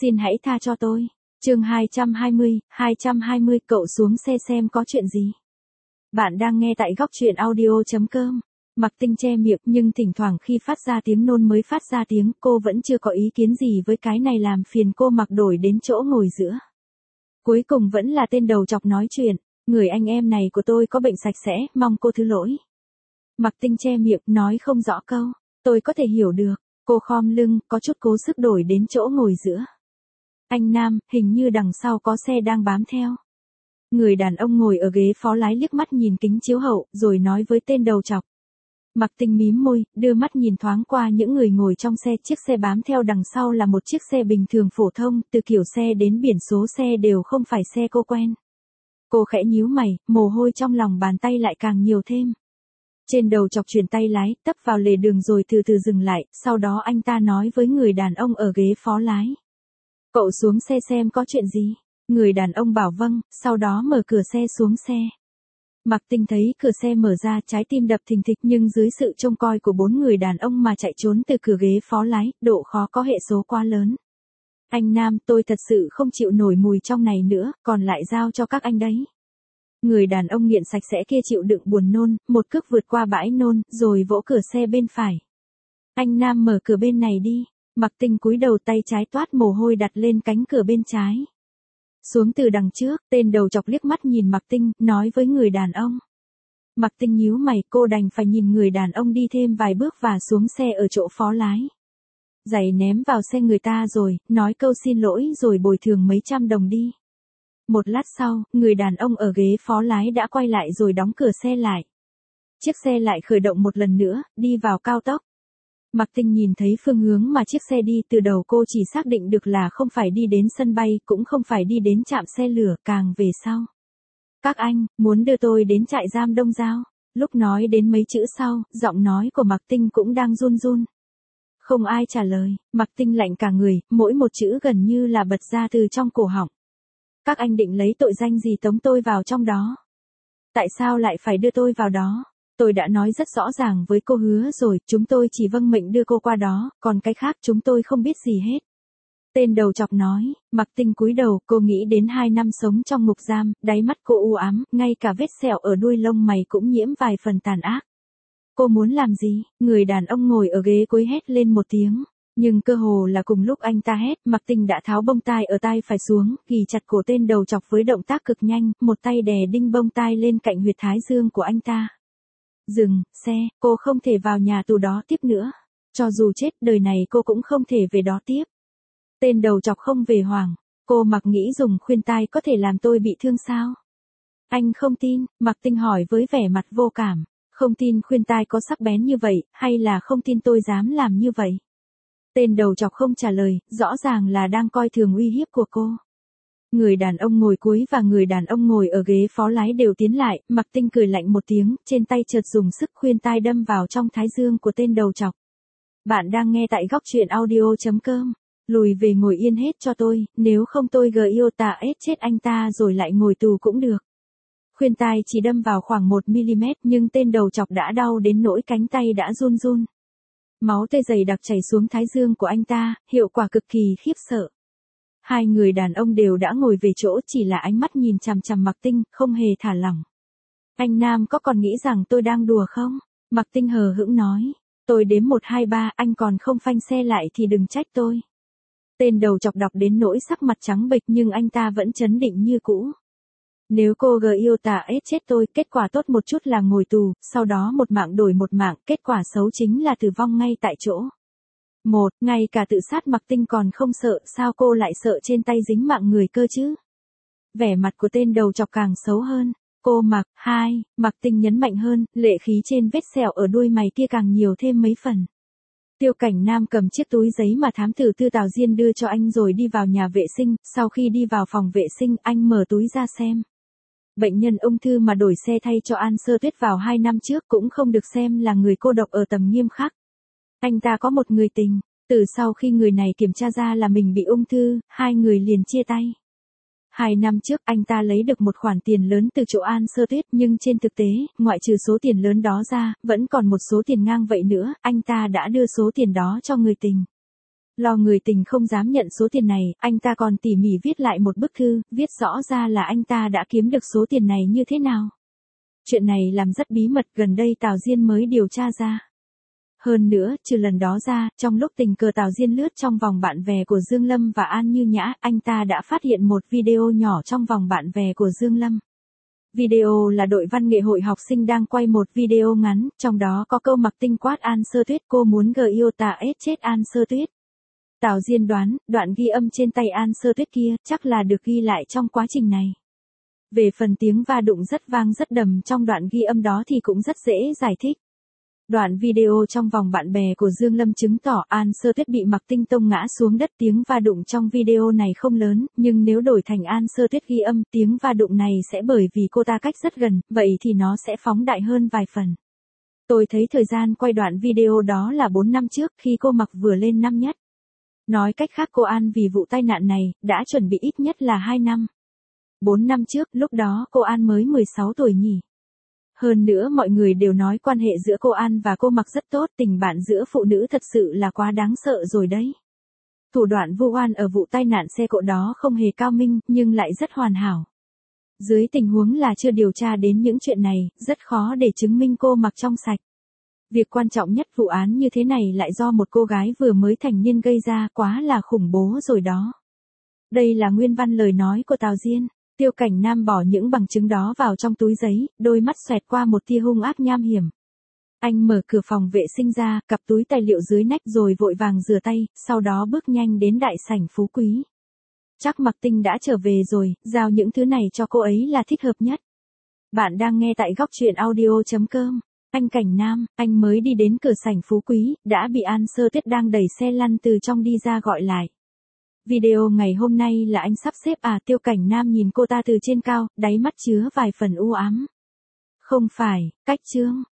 Xin hãy tha cho tôi. Chương 220, cậu xuống xe xem có chuyện gì. Bạn đang nghe tại góc truyện audio.com. Mặc Tinh che miệng nhưng thỉnh thoảng khi phát ra tiếng nôn mới phát ra tiếng, cô vẫn chưa có ý kiến gì với cái này làm phiền cô Mặc đổi đến chỗ ngồi giữa. Cuối cùng vẫn là tên đầu chọc nói chuyện, người anh em này của tôi có bệnh sạch sẽ, mong cô thứ lỗi. Mặc Tinh che miệng nói không rõ câu, tôi có thể hiểu được, cô khom lưng, có chút cố sức đổi đến chỗ ngồi giữa. Anh Nam, hình như đằng sau có xe đang bám theo. Người đàn ông ngồi ở ghế phó lái liếc mắt nhìn kính chiếu hậu, rồi nói với tên đầu chọc. Mặc Tinh mím môi, đưa mắt nhìn thoáng qua những người ngồi trong xe, chiếc xe bám theo đằng sau là một chiếc xe bình thường phổ thông, từ kiểu xe đến biển số xe đều không phải xe cô quen. Cô khẽ nhíu mày, mồ hôi trong lòng bàn tay lại càng nhiều thêm. Trên đầu chọc chuyển tay lái, tấp vào lề đường rồi từ từ dừng lại, sau đó anh ta nói với người đàn ông ở ghế phó lái. Cậu xuống xe xem có chuyện gì. Người đàn ông bảo vâng, sau đó mở cửa xe xuống xe. Mặc Tinh thấy cửa xe mở ra, trái tim đập thình thịch, nhưng dưới sự trông coi của 4 người đàn ông mà chạy trốn từ cửa ghế phó lái, độ khó có hệ số quá lớn. Anh Nam, tôi thật sự không chịu nổi mùi trong này nữa, còn lại giao cho các anh đấy. Người đàn ông nghiện sạch sẽ kia chịu đựng buồn nôn, một cước vượt qua bãi nôn, rồi vỗ cửa xe bên phải. Anh Nam mở cửa bên này đi. Mặc Tinh cúi đầu, tay trái toát mồ hôi đặt lên cánh cửa bên trái. Xuống từ đằng trước, tên đầu chọc liếc mắt nhìn Mặc Tinh, nói với người đàn ông. Mặc Tinh nhíu mày, cô đành phải nhìn người đàn ông đi thêm vài bước và xuống xe ở chỗ phó lái. Giày ném vào xe người ta rồi, nói câu xin lỗi rồi bồi thường mấy trăm đồng đi. Một lát sau, người đàn ông ở ghế phó lái đã quay lại rồi đóng cửa xe lại. Chiếc xe lại khởi động một lần nữa, đi vào cao tốc. Mặc Tinh nhìn thấy phương hướng mà chiếc xe đi, từ đầu cô chỉ xác định được là không phải đi đến sân bay, cũng không phải đi đến trạm xe lửa, càng về sau. Các anh, muốn đưa tôi đến trại giam Đông Giao. Lúc nói đến mấy chữ sau, giọng nói của Mặc Tinh cũng đang run run. Không ai trả lời, Mặc Tinh lạnh cả người, mỗi một chữ gần như là bật ra từ trong cổ họng. Các anh định lấy tội danh gì tống tôi vào trong đó? Tại sao lại phải đưa tôi vào đó? Tôi đã nói rất rõ ràng với cô Hứa rồi, chúng tôi chỉ vâng mệnh đưa cô qua đó, còn cái khác chúng tôi không biết gì hết. Tên đầu chọc nói. Mặc Tinh cúi đầu, cô nghĩ đến 2 năm sống trong ngục giam, đáy mắt cô u ám, ngay cả vết sẹo ở đuôi lông mày cũng nhiễm vài phần tàn ác. Cô muốn làm gì? Người đàn ông ngồi ở ghế cuối hét lên một tiếng. Nhưng cơ hồ là cùng lúc anh ta hét, Mặc Tinh đã tháo bông tai ở tai phải xuống, ghì chặt cổ tên đầu chọc với động tác cực nhanh, một tay đè đinh bông tai lên cạnh huyệt thái dương của anh ta. Dừng xe, cô không thể vào nhà tù đó tiếp nữa. Cho dù chết, đời này cô cũng không thể về đó tiếp. Tên đầu chọc không về hoảng. Cô Mặc nghĩ dùng khuyên tai có thể làm tôi bị thương sao? Anh không tin, Mặc Tinh hỏi với vẻ mặt vô cảm. Không tin khuyên tai có sắc bén như vậy, hay là không tin tôi dám làm như vậy? Tên đầu chọc không trả lời, rõ ràng là đang coi thường uy hiếp của cô. Người đàn ông ngồi cuối và người đàn ông ngồi ở ghế phó lái đều tiến lại, Mặc Tinh cười lạnh một tiếng, trên tay chợt dùng sức khuyên tai đâm vào trong thái dương của tên đầu chọc. Bạn đang nghe tại góc truyện audio.com. Lùi về ngồi yên hết cho tôi, nếu không tôi Iota chết anh ta rồi lại ngồi tù cũng được. Khuyên tai chỉ đâm vào khoảng 1mm nhưng tên đầu chọc đã đau đến nỗi cánh tay đã run run. Máu tê dày đặc chảy xuống thái dương của anh ta, hiệu quả cực kỳ khiếp sợ. Hai người đàn ông đều đã ngồi về chỗ, chỉ là ánh mắt nhìn chằm chằm Mặc Tinh, không hề thả lỏng. Anh Nam có còn nghĩ rằng tôi đang đùa không? Mặc Tinh hờ hững nói. Tôi đếm 1 2 3, anh còn không phanh xe lại thì đừng trách tôi. Tên đầu chọc đọc đến nỗi sắc mặt trắng bệch nhưng anh ta vẫn trấn định như cũ. Nếu cô Iota chết tôi, kết quả tốt một chút là ngồi tù, sau đó một mạng đổi một mạng, kết quả xấu chính là tử vong ngay tại chỗ. Ngay cả tự sát Mặc Tinh còn không sợ, sao cô lại sợ trên tay dính mạng người cơ chứ? Vẻ mặt của tên đầu chọc càng xấu hơn. Cô Mặc. Mặc Tinh nhấn mạnh hơn, lệ khí trên vết sẹo ở đuôi mày kia càng nhiều thêm mấy phần. Tiêu Cảnh Nam cầm chiếc túi giấy mà thám tử Tư Tào Diên đưa cho anh rồi đi vào nhà vệ sinh, sau khi đi vào phòng vệ sinh, anh mở túi ra xem. Bệnh nhân ung thư mà đổi xe thay cho An Sơ Tuyết vào 2 năm trước cũng không được xem là người cô độc ở tầm nghiêm khắc. Anh ta có một người tình, từ sau khi người này kiểm tra ra là mình bị ung thư, hai người liền chia tay. 2 năm trước anh ta lấy được một khoản tiền lớn từ chỗ An Sơ Tuyết nhưng trên thực tế, ngoại trừ số tiền lớn đó ra, vẫn còn một số tiền ngang vậy nữa, anh ta đã đưa số tiền đó cho người tình. Lo người tình không dám nhận số tiền này, anh ta còn tỉ mỉ viết lại một bức thư, viết rõ ra là anh ta đã kiếm được số tiền này như thế nào. Chuyện này làm rất bí mật, gần đây Tào Diên mới điều tra ra. Hơn nữa, trừ lần đó ra, trong lúc tình cờ Tào Diên lướt trong vòng bạn bè của Dương Lâm và An Như Nhã, anh ta đã phát hiện một video nhỏ trong vòng bạn bè của Dương Lâm. Video là đội văn nghệ hội học sinh đang quay một video ngắn, trong đó có câu mặc tinh quát An Sơ Tuyết, cô muốn yêu ta ết chết An Sơ Tuyết. Tào Diên đoán, đoạn ghi âm trên tay An Sơ Tuyết kia, chắc là được ghi lại trong quá trình này. Về phần tiếng va đụng rất vang rất đầm trong đoạn ghi âm đó thì cũng rất dễ giải thích. Đoạn video trong vòng bạn bè của Dương Lâm chứng tỏ An Sơ Tuyết bị Mạc Tinh tông ngã xuống đất, tiếng va đụng trong video này không lớn, nhưng nếu đổi thành An Sơ Tuyết ghi âm, tiếng va đụng này sẽ bởi vì cô ta cách rất gần, vậy thì nó sẽ phóng đại hơn vài phần. Tôi thấy thời gian quay đoạn video đó là 4 năm trước, khi cô Mạc vừa lên năm nhất. Nói cách khác cô An vì vụ tai nạn này, đã chuẩn bị ít nhất là 2 năm. 4 năm trước, lúc đó cô An mới 16 tuổi nhỉ. Hơn nữa mọi người đều nói quan hệ giữa cô An và cô Mạc rất tốt, tình bạn giữa phụ nữ thật sự là quá đáng sợ rồi đấy. Thủ đoạn vu oan ở vụ tai nạn xe cộ đó không hề cao minh, nhưng lại rất hoàn hảo. Dưới tình huống là chưa điều tra đến những chuyện này, rất khó để chứng minh cô Mạc trong sạch. Việc quan trọng nhất vụ án như thế này lại do một cô gái vừa mới thành niên gây ra, quá là khủng bố rồi đó. Đây là nguyên văn lời nói của Tào Diên. Tiêu Cảnh Nam bỏ những bằng chứng đó vào trong túi giấy, đôi mắt xoẹt qua một tia hung ác nham hiểm. Anh mở cửa phòng vệ sinh ra, cặp túi tài liệu dưới nách rồi vội vàng rửa tay, sau đó bước nhanh đến đại sảnh Phú Quý. Chắc Mạc Tinh đã trở về rồi, giao những thứ này cho cô ấy là thích hợp nhất. Bạn đang nghe tại góc truyện audio.com. Anh Cảnh Nam, anh mới đi đến cửa sảnh Phú Quý, đã bị An Sơ Tuyết đang đẩy xe lăn từ trong đi ra gọi lại. Video ngày hôm nay là anh sắp xếp à? Tiêu Cảnh Nam nhìn cô ta từ trên cao, đáy mắt chứa vài phần u ám. Không phải, cách chương.